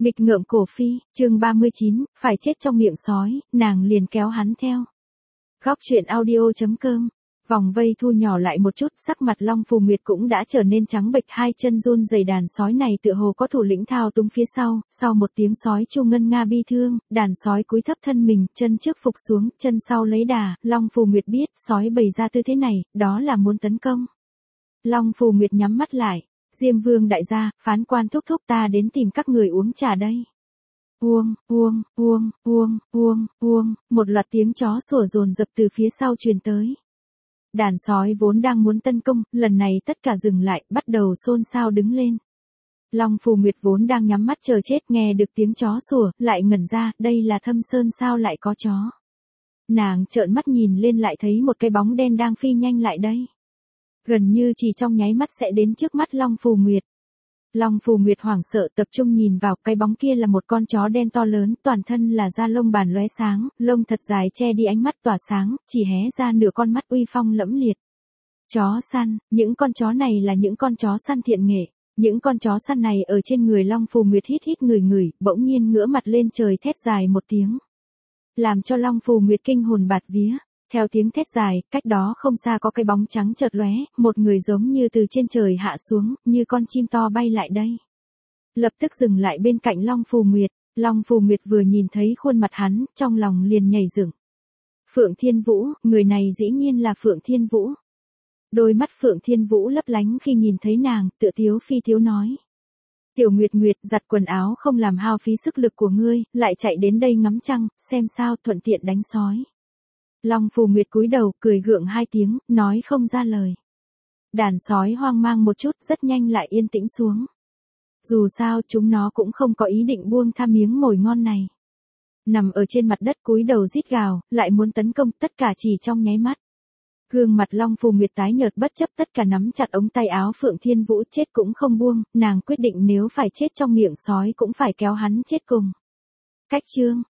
Nghịch ngợm cổ phi, chương 39, phải chết trong miệng sói, nàng liền kéo hắn theo. Góc truyện audio.com. Vòng vây thu nhỏ lại một chút, sắc mặt Long Phù Nguyệt cũng đã trở nên trắng bệch, hai chân run rẩy, đàn sói này tựa hồ có thủ lĩnh thao túng phía sau một tiếng sói chu ngân nga bi thương, đàn sói cúi thấp thân mình, chân trước phục xuống, chân sau lấy đà, Long Phù Nguyệt biết, sói bày ra tư thế này, đó là muốn tấn công. Long Phù Nguyệt nhắm mắt lại, Diêm Vương đại gia, phán quan thúc thúc, ta đến tìm các người uống trà đây. Uông, uông, uông, uông, uông, uông, một loạt tiếng chó sủa dồn dập từ phía sau truyền tới. Đàn sói vốn đang muốn tấn công, lần này tất cả dừng lại, bắt đầu xôn xao đứng lên. Long Phù Nguyệt vốn đang nhắm mắt chờ chết, nghe được tiếng chó sủa, lại ngẩn ra, đây là Thâm Sơn sao lại có chó. Nàng trợn mắt nhìn lên, lại thấy một cái bóng đen đang phi nhanh lại đây. Gần như chỉ trong nháy mắt sẽ đến trước mắt Long Phù Nguyệt. Long Phù Nguyệt hoảng sợ tập trung nhìn vào, cái bóng kia là một con chó đen to lớn, toàn thân là da lông bàn lóe sáng, lông thật dài che đi ánh mắt tỏa sáng, chỉ hé ra nửa con mắt uy phong lẫm liệt. Chó săn, những con chó này là những con chó săn thiện nghệ. Những con chó săn này ở trên người Long Phù Nguyệt hít ngửi, bỗng nhiên ngửa mặt lên trời thét dài một tiếng. Làm cho Long Phù Nguyệt kinh hồn bạt vía. Theo tiếng thét dài, cách đó không xa có cái bóng trắng chợt lóe, một người giống như từ trên trời hạ xuống, như con chim to bay lại đây. Lập tức dừng lại bên cạnh Long Phù Nguyệt. Long Phù Nguyệt vừa nhìn thấy khuôn mặt hắn, trong lòng liền nhảy dựng. Phượng Thiên Vũ, người này dĩ nhiên là Phượng Thiên Vũ. Đôi mắt Phượng Thiên Vũ lấp lánh khi nhìn thấy nàng, tựa tiếu phi tiếu nói. Tiểu Nguyệt Nguyệt, giặt quần áo không làm hao phí sức lực của ngươi, lại chạy đến đây ngắm trăng, xem sao, thuận tiện đánh sói. Long Phù Nguyệt cúi đầu, cười gượng hai tiếng, nói không ra lời. Đàn sói hoang mang một chút, rất nhanh lại yên tĩnh xuống. Dù sao, chúng nó cũng không có ý định buông tha miếng mồi ngon này. Nằm ở trên mặt đất cúi đầu rít gào, lại muốn tấn công, tất cả chỉ trong nháy mắt. Gương mặt Long Phù Nguyệt tái nhợt, bất chấp tất cả nắm chặt ống tay áo Phượng Thiên Vũ, chết cũng không buông, nàng quyết định nếu phải chết trong miệng sói cũng phải kéo hắn chết cùng. Cách chương